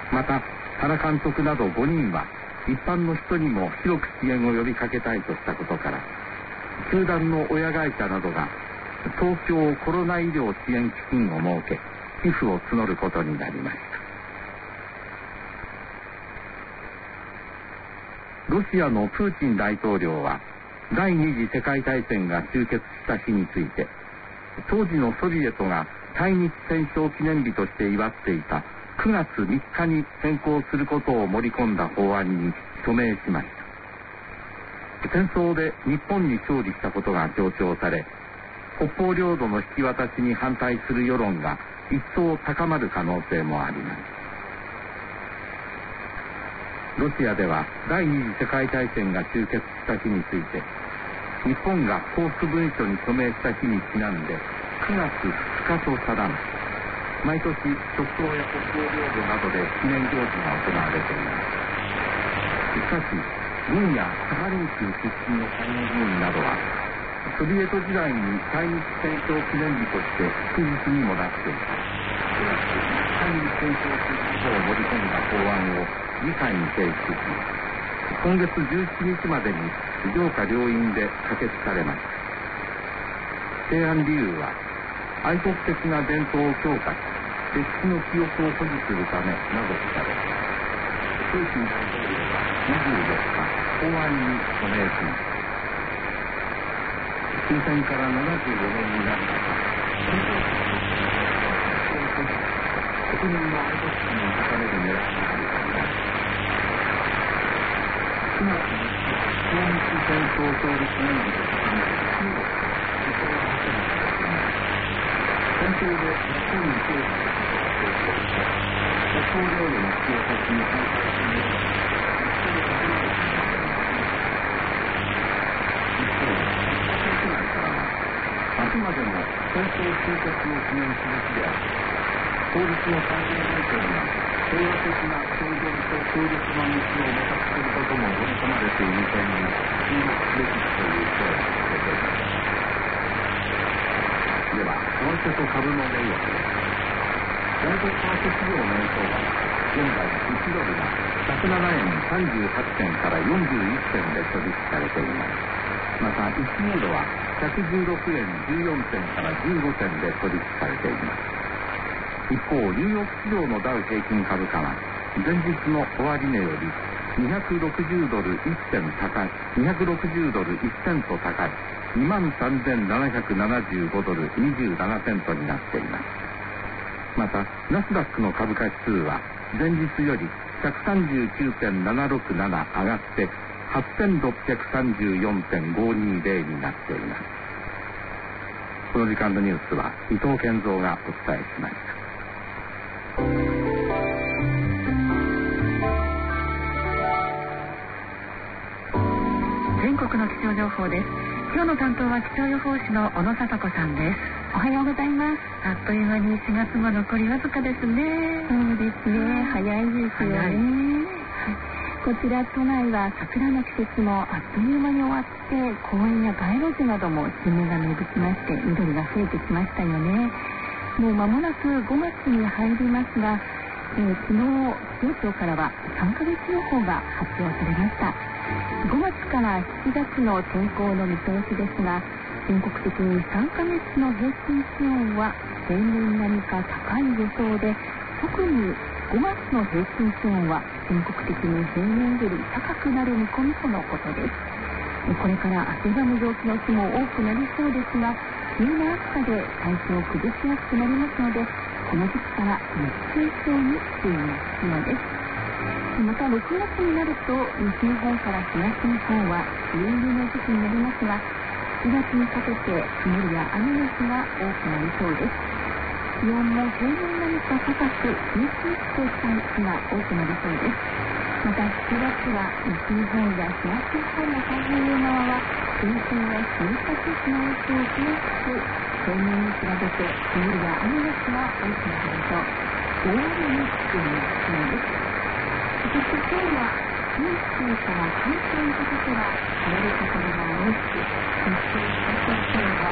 また原監督など5人は一般の人にも広く支援を呼びかけたいとしたことから、球団の親会社などが東京コロナ医療支援基金を設け、寄付を募ることになりました。ロシアのプーチン大統領は第二次世界大戦が終結した日について、当時のソビエトが対日戦勝記念日として祝っていた9月3日に変更することを盛り込んだ法案に署名しました。戦争で日本に勝利したことが強調され、北方領土の引き渡しに反対する世論が一層高まる可能性もあります。ロシアでは第二次世界大戦が終結した日について、日本が降伏文書に署名した日にちなんで9月2日と定め、毎年極東や北方領土などで記念行事が行われています。しかし軍やサハリン州出身の参議院などは、ソビエト時代に対日戦勝記念日として祝日にもなっていた対日戦勝することを盛り込んだ法案を議会に提出し、今月17日までに上下両院で可決されました。提案理由は、愛国的な伝統を強化し、歴史の記憶を保持するためなどとされ、プーチン大統領は24日、法案に署名しました。終戦から75年になった国民の愛国心を高める狙いがあるからです。9月に抗日戦争勝利記念日とともに中国が主張を果たすことになり、戦争で日本に勝利したことを強調して北方領土の引き渡しに反対するようなあくまでも戦争終結を記念する日であり、法律の改正条項が平和的な共存と協力の道を模索することも盛り込まれている点に注目すべきという声が出ています。では、為替と株の値動きです。外国為替市場の円相場は現在1ドルが107円38銭から41銭で取引されています。また1ユーロは116円14銭から15銭で取引されています。一方、ニューヨーク市場のダウ平均株価は前日の終値より260ドル1銭高い260ドル1セント高い 23,775 ドル27セントになっています。またナスダックの株価指数は前日より 139.767 上がって 8634.520 になっています。この時間のニュースは伊藤健三がお伝えしました。 全国の気象情報です。今日の担当は気象予報士の小野聡子さんです。 おはようございます。 あっという間に4月も残りわずかですね。 そうですね、早いですよね。こちら都内は桜の季節もあっという間に終わって、公園や街路樹なども新芽が芽吹きまして緑が増えてきましたよね。もう間もなく5月に入りますが、昨日気象庁からは3ヶ月予報が発表されました。5月から7月の天候の見通しですが、全国的に3ヶ月の平均気温は平年並みか高い予想で、特に5月の平均気温は全国的に平年より高くなる見込みとのことです。これから汗ばむ陽気の日も多くなりそうですが、急な暑さで体調を崩しやすくなりますので、この時期から熱中症に注意が必要です。また6月になると西日本から東日本は梅雨入りの時期になりますが、7月にかけて曇りや雨の日が多くなりそうです。気温も平年並みか高く、ムシムシとした日が多くなりそうです。また7月は西日本や東日本の太平洋側は前線や湿った空気の影響を受けやすく、平年に比べて曇りや雨の日が多くなるでしょう。大雨に注意が必要です。そして今日は九州から関東にかけては晴れるところが多く、日中最高気温は